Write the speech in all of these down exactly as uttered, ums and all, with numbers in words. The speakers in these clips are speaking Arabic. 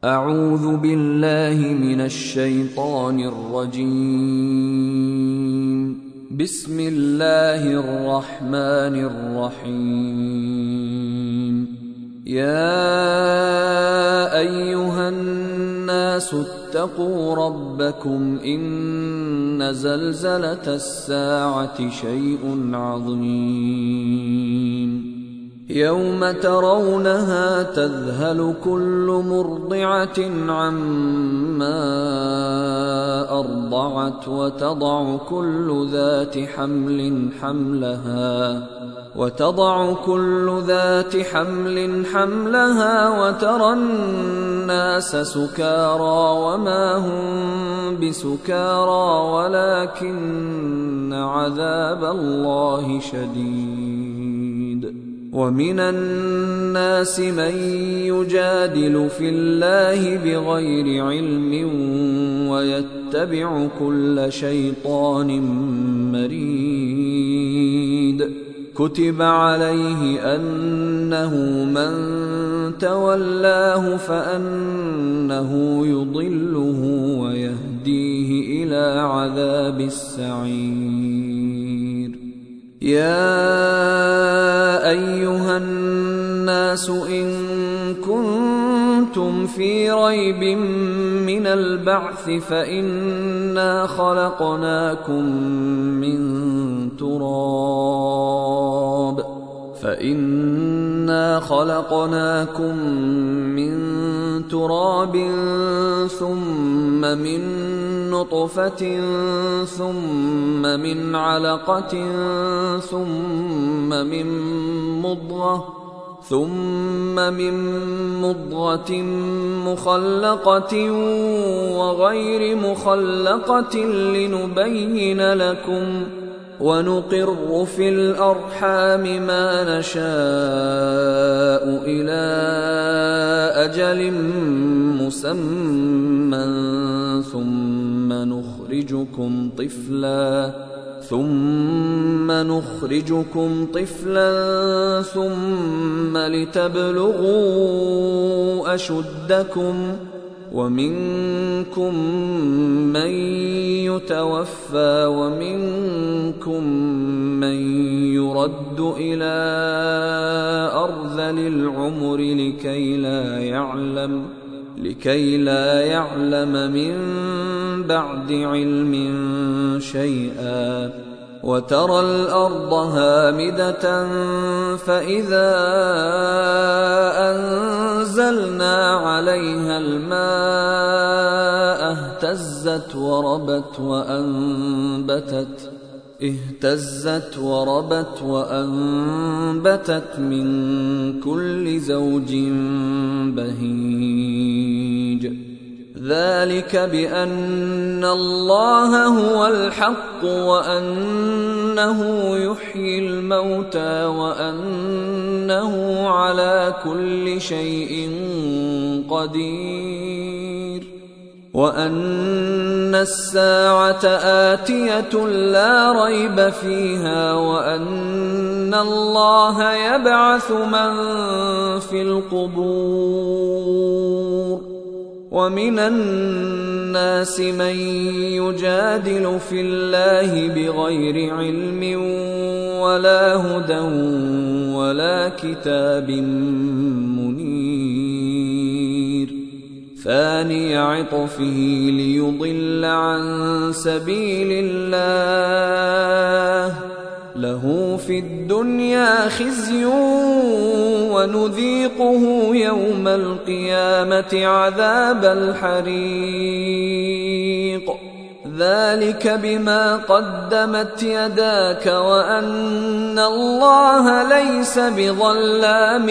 أعوذ بالله من الشيطان الرجيم. بسم الله الرحمن الرحيم. يا أيها الناس اتقوا ربكم إن زلزلة الساعة شيء عظيم يوم ترونها تذهل كل مرضعة عما أرضعت وتضع كل ذات حمل حملها وتضع كل ذات حمل حملها وترى الناس سكارى وما هم بسكارى ولكن عذاب الله شديد. ومن الناس من يجادل في الله بغير علم ويتبع كل شيطان مريد. كتب عليه أنه من تولاه فأنه يضله ويهديه إلى عذاب السعير. يا أيها الناس إن كنتم في ريب من البعث فإنا خلقناكم من تراب فإنا خلقناكم من تراب ثم من نطفة ثم من علقة ثم من مضغة ثم من مضغة مخلقة وغير مخلقة لنبين لكم ونقر في الأرحام ما نشاء إلى أجل مسمى ثم نخرجكم طفلا ثم نخرجكم طفلا ثم لتبلغوا أشدكم ومنكم من يتوفى ومنكم من يرد إلى أرذل العمر لكي لا يعلم لكي لا يعلم من بعد علم شيئا. وترى الأرض هامدة فإذا أنزلنا عليها الماء اهتزت وربت وأنبتت اهتزت وربت وأنبتت من كل زوج بهيج. ذلك بأن الله هو الحق وأنه يحيي الموتى وأنه على كل شيء قدير وأن الساعة آتية لا ريب فيها وأن الله يبعث من في القبور. ومن الناس من يجادل في الله بغير علم ولا هدى ولا كتاب منير. ثاني عطفه ليضل عن سبيل الله له في الدنيا خزي ونذيقه يوم القيامة عذاب الحريق. ذلك بما قدمت يداك وأن الله ليس بظلام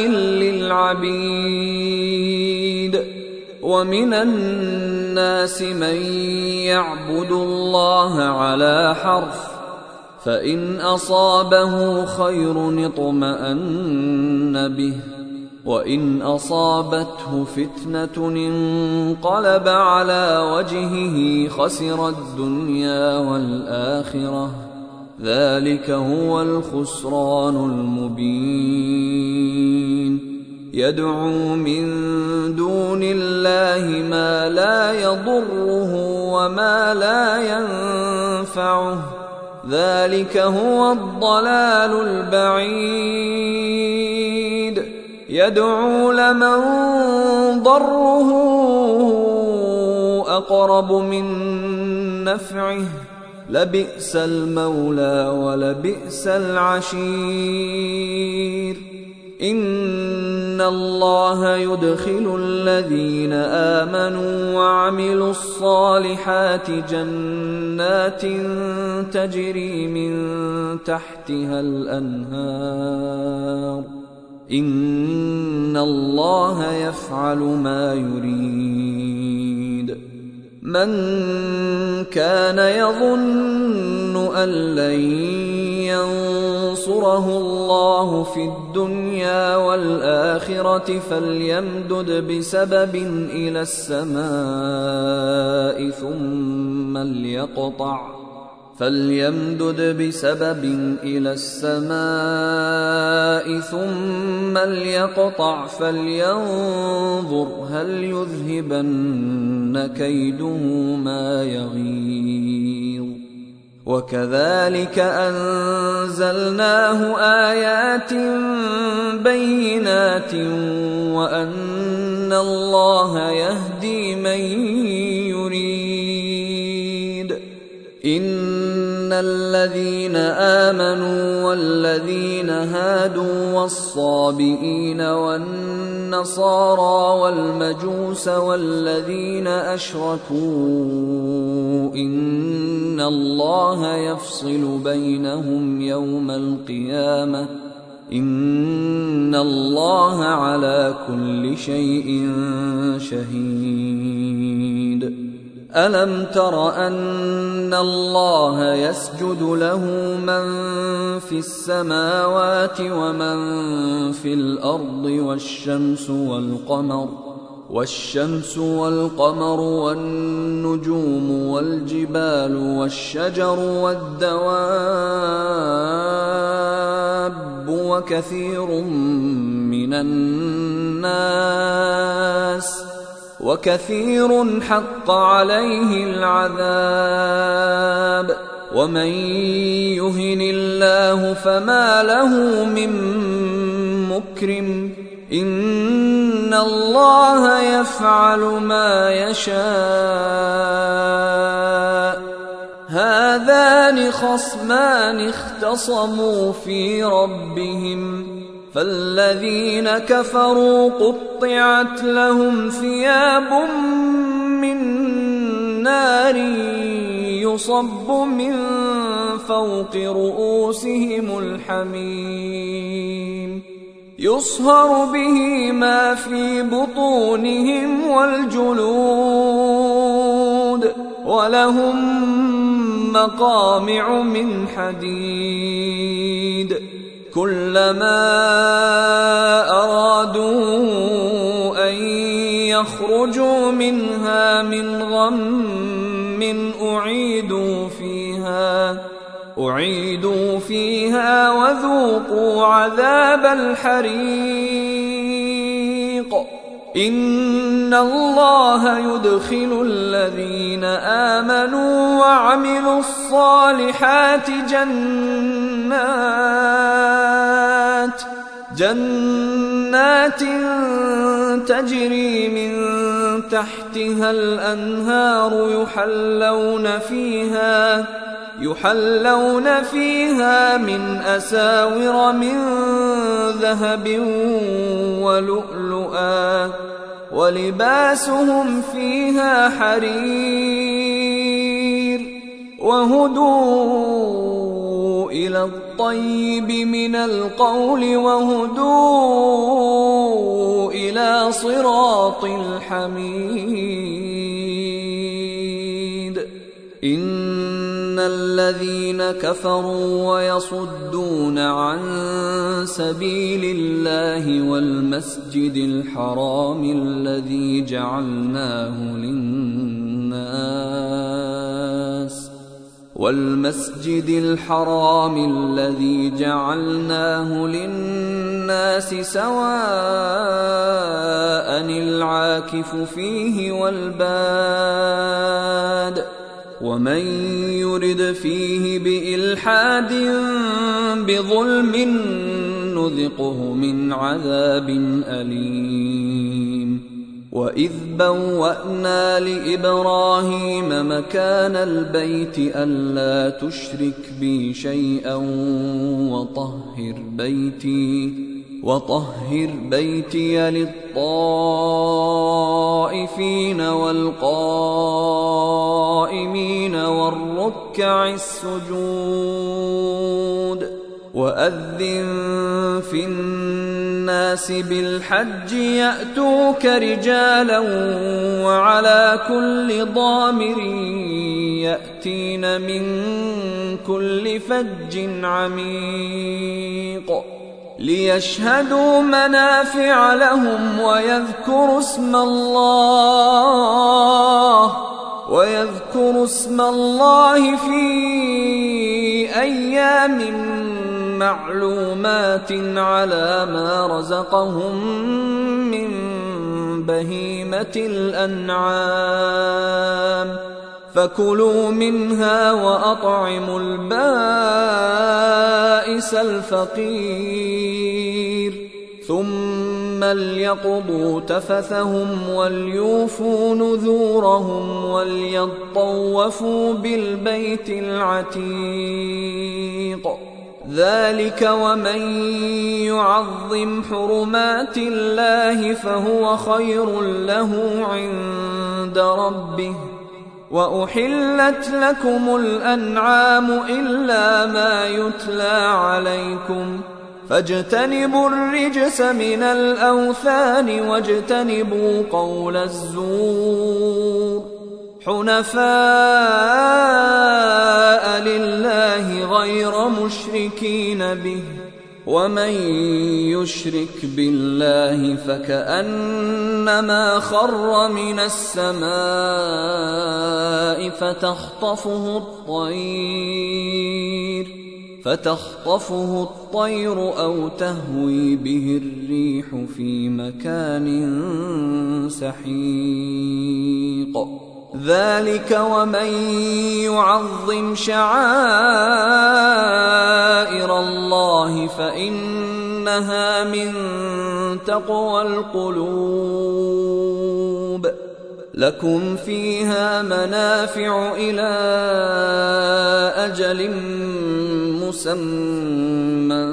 للعبيد. ومن الناس من يعبد الله على حرف فإن أصابه خير اطمأن به وإن أصابته فتنة انقلب على وجهه خسر الدنيا والآخرة ذلك هو الخسران المبين. يدعو من دون الله ما لا يضره وما لا ينفعه، ذلك هو الضلال البعيد. يدعو لمن ضره أقرب من نفعه، لبئس المولى ولبئس العشير. إن الله يدخل الذين آمنوا وعملوا الصالحات جنات تجري من تحتها الأنهار، إن الله يفعل ما يريد. من كان يظن أن لن ينصره الله في الدنيا والآخرة فليمدد بسبب إلى السماء ثم ليقطع فليمدد بسبب إلى السماء ثم ليقطع فلينظر هل يذهبن كيده ما يغيظ. وكذلك أنزلناه آيات بينات وأن الله يهدي من يريد. إن الذين آمنوا والذين هادوا والصابئين والنصارى والمجوس والذين أشركوا إن الله يفصل بينهم يوم القيامة، إن الله على كل شيء شهيد. ألم تر أن الله يسجد له من في السماوات ومن في الأرض والشمس والقمر والشمس والقمر والنجوم والجبال والشجر والدواب وكثير من الناس وكثير حق عليه العذاب. ومن يهن الله فما له من مكرم، إن الله يفعل ما يشاء. هذان خصمان اختصموا في ربهم، فالذين كفروا قطعت لهم ثياب من نار يصب من فوق رؤوسهم الحميم، يصهر به ما في بطونهم والجلود، ولهم مقامع من حديد. كلما أرادوا أن يخرجوا منها من غم أعيدوا فيها أعيدوا فيها وذوقوا عذاب الحريق. إن الله يدخل الذين آمنوا وعملوا الصالحات جنات جنات تجري من تحتها الأنهار يحلون فيها يحلون فيها من أساور من ذهب ولؤلؤا ولباسهم فيها حرير. وهدوا إلى الطيب من القول وهدوا إلى صراط الحميد. إن الذين كفروا ويصدون عن سبيل الله والمسجد الحرام الذي جعلناه للناس والمسجد الحرام الذي جعلناه للناس سواء العاكف فيه والباد ومن يرد فيه بإلحاد بظلم نذقه من عذاب أليم. وإذ بوأنا لإبراهيم مكان البيت ألا تشرك بي شيئا وطهر بيتي وطهر بيتي للطائفين والقائمين والركع السجود. وأذن في الناس بالحج يأتوك رجالا وعلى كل ضامر يأتين من كل فج عميق ليشهدوا منافع لهم ويذكروا اسم الله ويذكروا اسم الله في أيام معلومات على ما رزقهم من بهيمة الأنعام فكلوا منها وأطعموا البائس الفقير ثم ليقضوا تفثهم وليوفوا نذورهم وليطوفوا بالبيت العتيق. ذلك ومن يعظم حرمات الله فهو خير له عند ربه. وأحلت لكم الأنعام إلا ما يتلى عليكم فاجتنبوا الرجس من الأوثان واجتنبوا قول الزور حنفاء لله غير مشركين به ومن يشرك بالله فكأنما خر من السماء فتخطفه الطير فتخطفه الطير أو تهوي به الريح في مكان سحيق. ذلك ومن يعظم شعائر الله فإنها من تقوى القلوب. لكم فيها منافع إلى أجل مسمى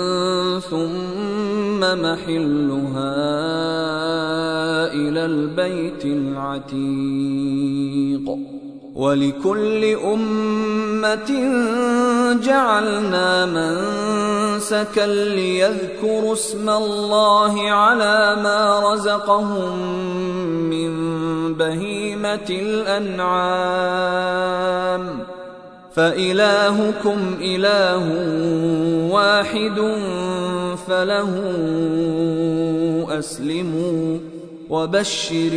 ثم محلها إلى البيت العتيق. ولكل أمة جعلنا منسكا ليذكروا اسم الله على ما رزقهم من بهيمة الأنعام فإلهكم إله واحد فله أسلموا وبشر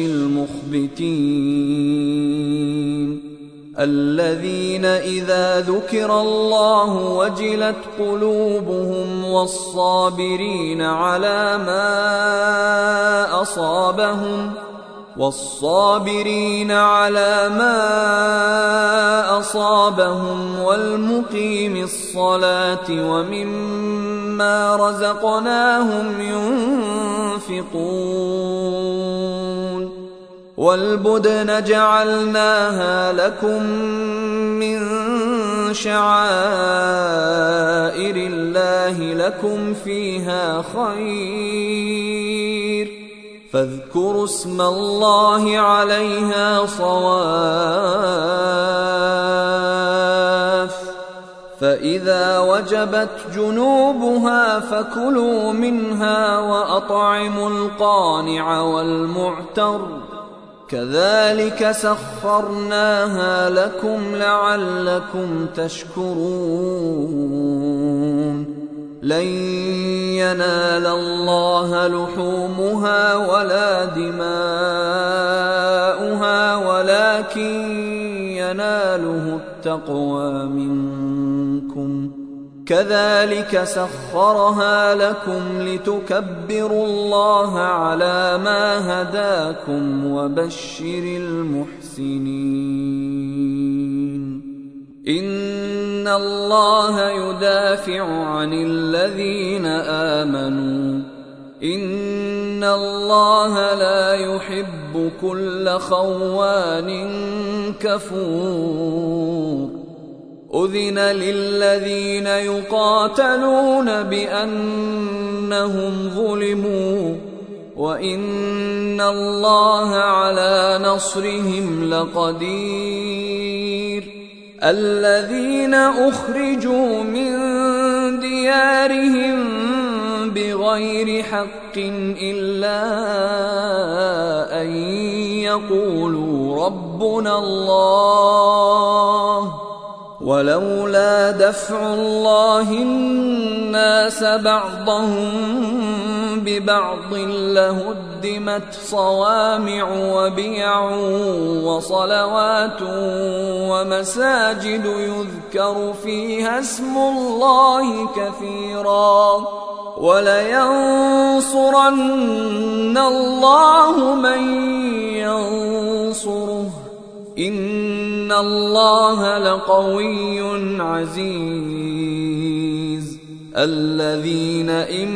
المخبتين الذين إذا ذكر الله وجلت قلوبهم والصابرين على ما أصابهم والصابرين على ما أصابهم والمقيم الصلاة ومما رزقناهم ينفقون والبدن جعلناها لكم من شعائر الله لكم فيها خير فاذكروا اسم الله عليها صواف فإذا وجبت جنوبها فكلوا منها وأطعموا القانع والمعتر كذلك سخرناها لكم لعلكم تشكرون لن ينال الله لحومها ولا دماؤها ولكن يناله التقوى منكم كذلك سخرها لكم لتكبروا الله على ما هداكم وبشر المحسنين إن الله يدافع عن الذين آمنوا إن الله لا يحب كل خوان كفور أذن للذين يقاتلون بأنهم ظلموا وإن الله على نصرهم لقدير الذين أخرجوا من ديارهم بغير حق إلا أن يقولوا ربنا الله ولولا دفع الله الناس بعضهم ببعض لهدمت صوامع وبيع وصلوات ومساجد يذكر فيها اسم الله كثيرا ولينصرن الله من ينصره إن الله لقوي عزيز الذين إن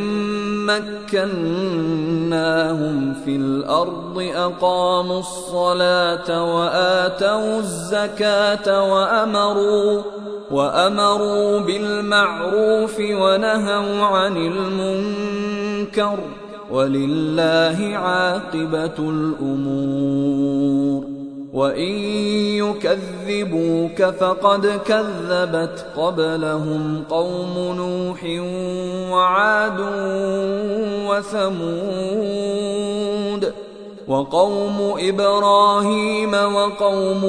مكناهم في الأرض أقاموا الصلاة وآتوا الزكاة وأمروا وأمروا بالمعروف ونهوا عن المنكر ولله عاقبة الأمور وإن يكذبوك فقد كذبت قبلهم قوم نوح وعاد وثمود وقوم إبراهيم وقوم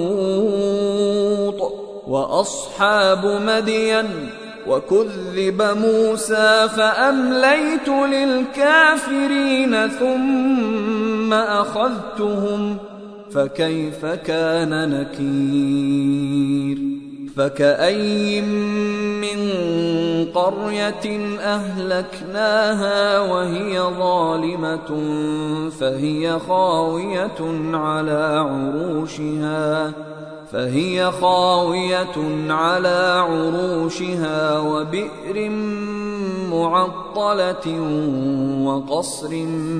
لوط وأصحاب مدين وكذب موسى فأمليت للكافرين ثم أخذتهم فكيف كان نكير فكأي من قرية أهلكناها وهي ظالمة فهي خاوية على عروشها فهي خاوية على عروشها وبئر معطلة وقصر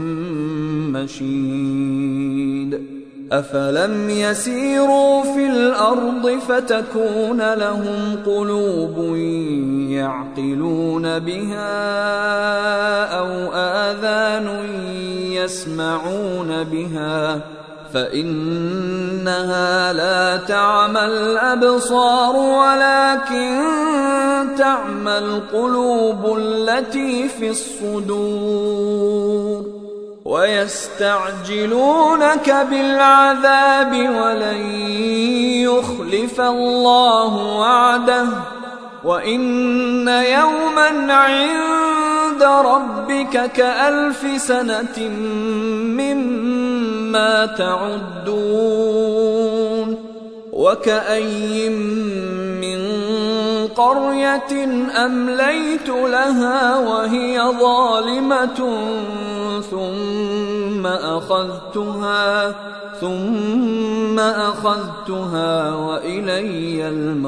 مشيد أفلم يسيروا في الأرض فتكون لهم قلوب يعقلون بها أو آذان يسمعون بها فإنها لا تعمى الأبصار ولكن تعمى القلوب التي في الصدور ويستعجلونك بالعذاب ولن يخلف الله وعده وإن يوما عند ربك كألف سنة مما تعدون وكأي من قرية أمليت لها وهي ظالمة ثم أخذتها ثم أخذتها وإلي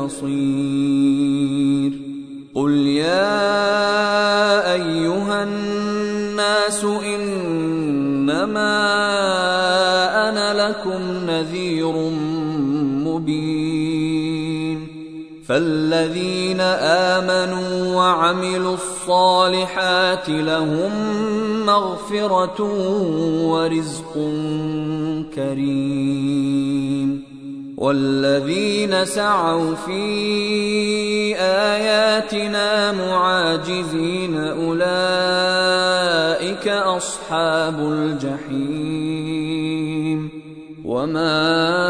المصير قل يا أيها الناس إنما أنا لكم نذير مبين فالذين آمنوا وعملوا الصالحات لهم مغفرة ورزق كريم والذين سعوا في آياتنا معاجزين أولئك أصحاب الجحيم وما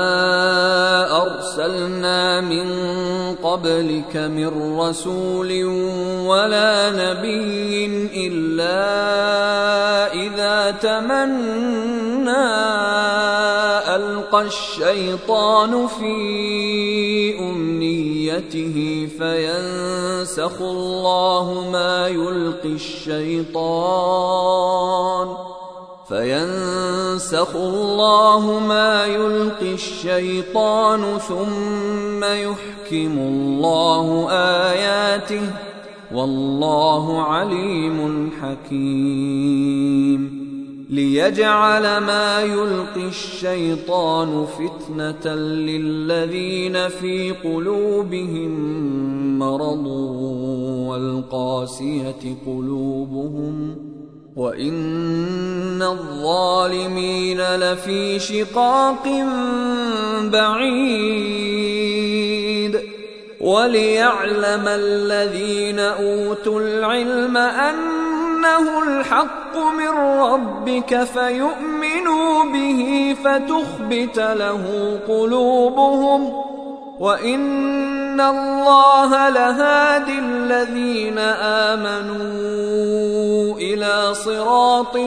أرسلنا من قبلك من رسول ولا نبي إلا إذا تمنى ألقى الشيطان في أمنيته فينسخ الله ما يلقي الشيطان فينسخ الله ما يلقي الشيطان ثم يحكم الله آياته والله عليم حكيم ليجعل ما يلقي الشيطان فتنة للذين في قلوبهم مرض والقاسية قلوبهم وإن الظالمين لفي شقاق بعيد وليعلم الذين أوتوا العلم أنه الحق من ربك فيؤمنوا به فتخبت له قلوبهم وإن الله لهادي الذين آمنوا إلى صراط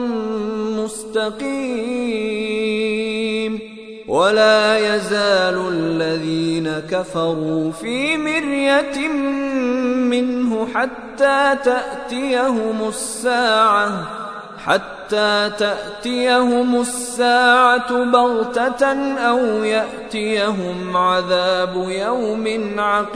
مستقيم ولا يزال الذين كفروا في مرية منه حتى تأتيهم الساعة حتى تأتيهم الساعة بغتة أو يأتيهم عذاب يوم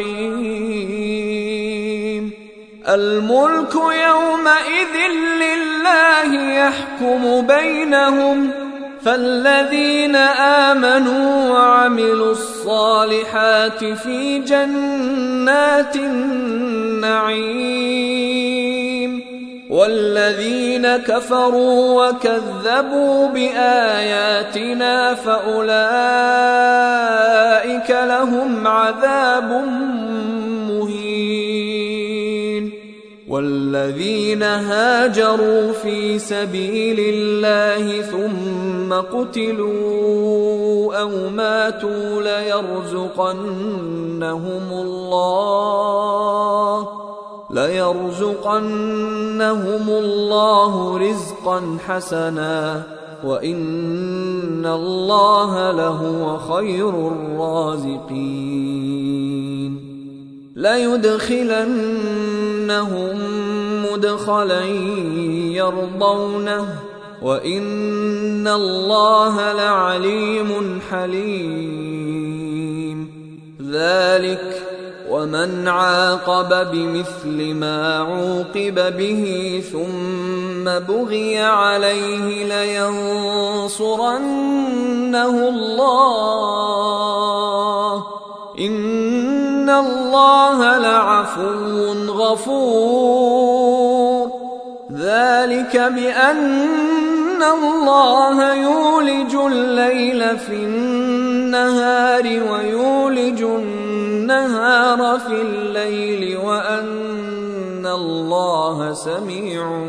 عقيم الملك يومئذ لله يحكم بينهم فالذين آمنوا وعملوا الصالحات في جنات النعيم والذين كفروا وكذبوا بآياتنا فأولئك لهم عذاب مهين والذين هاجروا في سبيل الله ثم قتلوا أو ماتوا ليرزقنهم الله ليرزقنهم الله رزقا حسنا وإن الله لهو خير الرازقين ليدخلنهم مدخلا يرضونه وإن الله لعليم حليم ذلك ومن عاقب بمثل ما عوقب به ثم بغي عليه لينصرنه الله إن الله لعفو غفور ذلك بأن الله يولج الليل في النهار ويولج النهار في الليل وأن الله سميع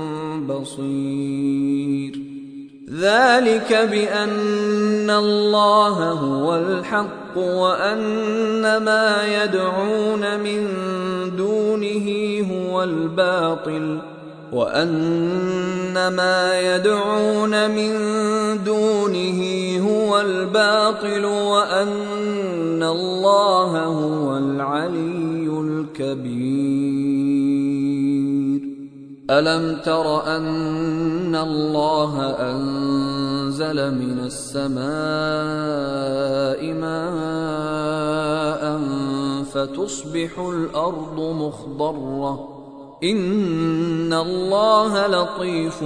بصير ذلك بأن الله هو الحق وأن ما يدعون من دونه هو الباطل وأن ما يدعون من دونه هو الباطل وأن الله هو العلي الكبير ألم تر أن الله أنزل من السماء ماء فتصبح الأرض مخضرة إن الله لطيف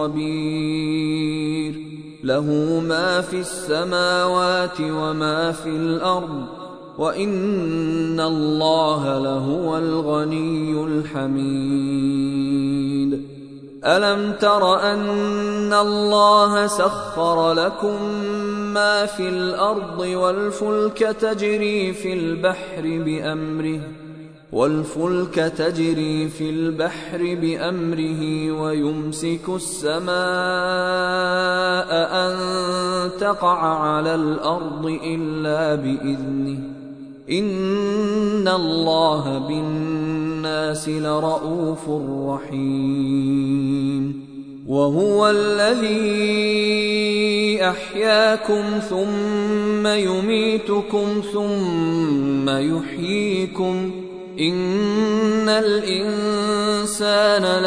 خبير له ما في السماوات وما في الأرض وإن الله لهو الغني الحميد ألم تر أن الله سخر لكم ما في الأرض والفلك تجري في البحر بأمره والفلك تجري في البحر بأمره ويمسك السماء أن تقع على الأرض إلا بإذنه إن الله بالناس لرءوف رحيم وهو الذي أحياكم ثم يميتكم ثم يحييكم إن الإنسان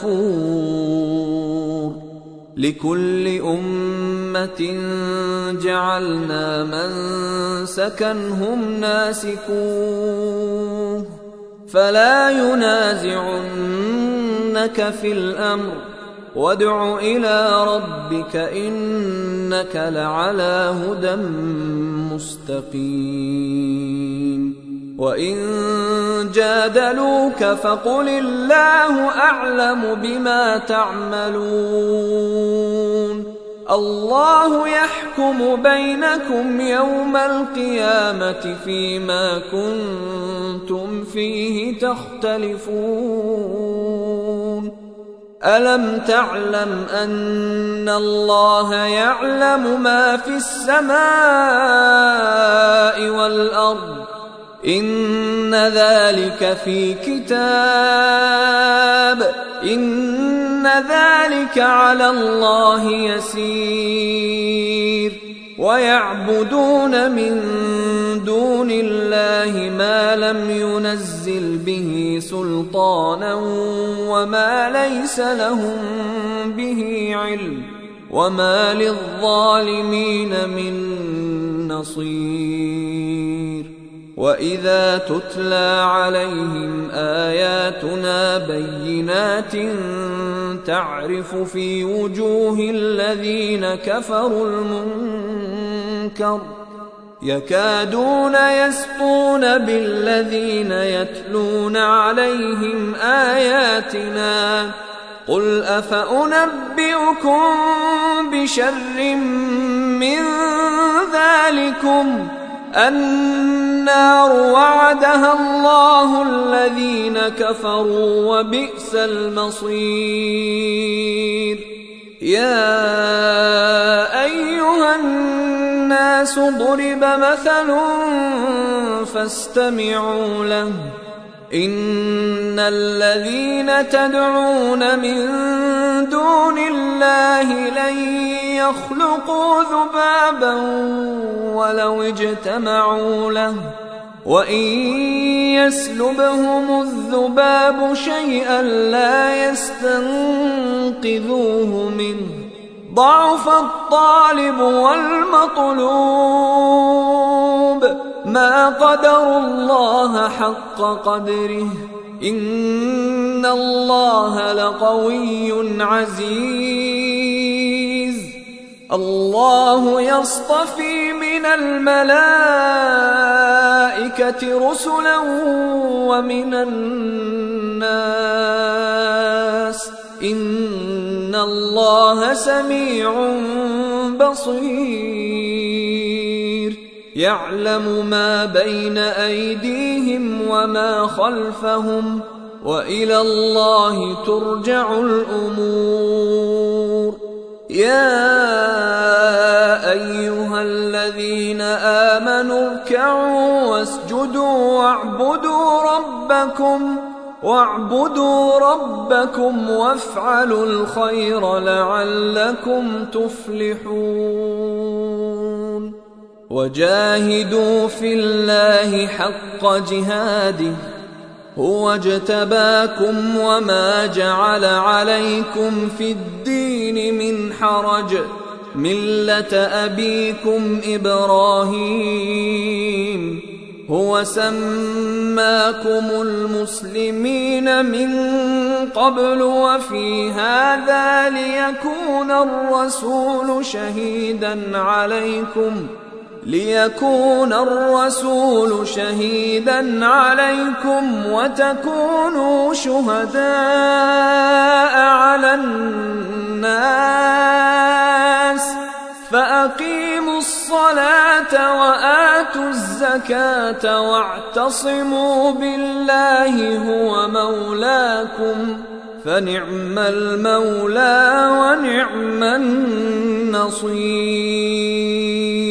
لكفور لكل أمة جعلنا منسكا هم ناسكوه فلا ينازعنك في الأمر وادع إلى ربك إنك لعلى هدى مستقيم وإن جادلوك فقل الله أعلم بما تعملون الله يحكم بينكم يوم القيامة فيما كنتم فيه تختلفون ألم تعلم أن الله يعلم ما في السماء والأرض إن ذلك في كتاب إن ذلك على الله يسير ويعبدون من دون الله ما لم ينزل به سلطانا وما ليس لهم به علم وما للظالمين من نصير وإذا تتلى عليهم آياتنا بينات تعرف في وجوه الذين كفروا المنكر يكادون يسطون بالذين يتلون عليهم آياتنا قل أفأنبئكم بشر من ذلكم النار وعدها الله الذين كفروا وبئس المصير يا أيها الناس ضرب مثل فاستمعوا له إن الذين تدعون من دون الله لن يخلقوا ذبابا ولو اجتمعوا له وإن يسلبهم الذباب شيئا لا يستنقذوه منه ضعف الطالب والمطلوب ما قدروا الله حق قدره إن الله لقوي عزيز الله يصطفي من الملائكة رسلا ومن الناس إن الله سميع بصير يعلم ما بين أيديهم وما خلفهم وإلى الله ترجع الأمور يا أيها الذين آمنوا اركعوا واسجدوا واعبدوا ربكم واعبدوا ربكم وافعلوا الخير لعلكم تفلحون وجاهدوا في الله حق جهاده هو اجتباكم وما جعل عليكم في الدين من حرج ملة أبيكم إبراهيم هو سماكم المسلمين من قبل وفي هذا ليكون الرسول شهيدا عليكم ليكون الرسول شهيدا عليكم وتكونوا شهداء على الناس فأقيموا الصلاة وآتوا الزكاة واعتصموا بالله هو مولاكم فنعم المولى ونعم النصير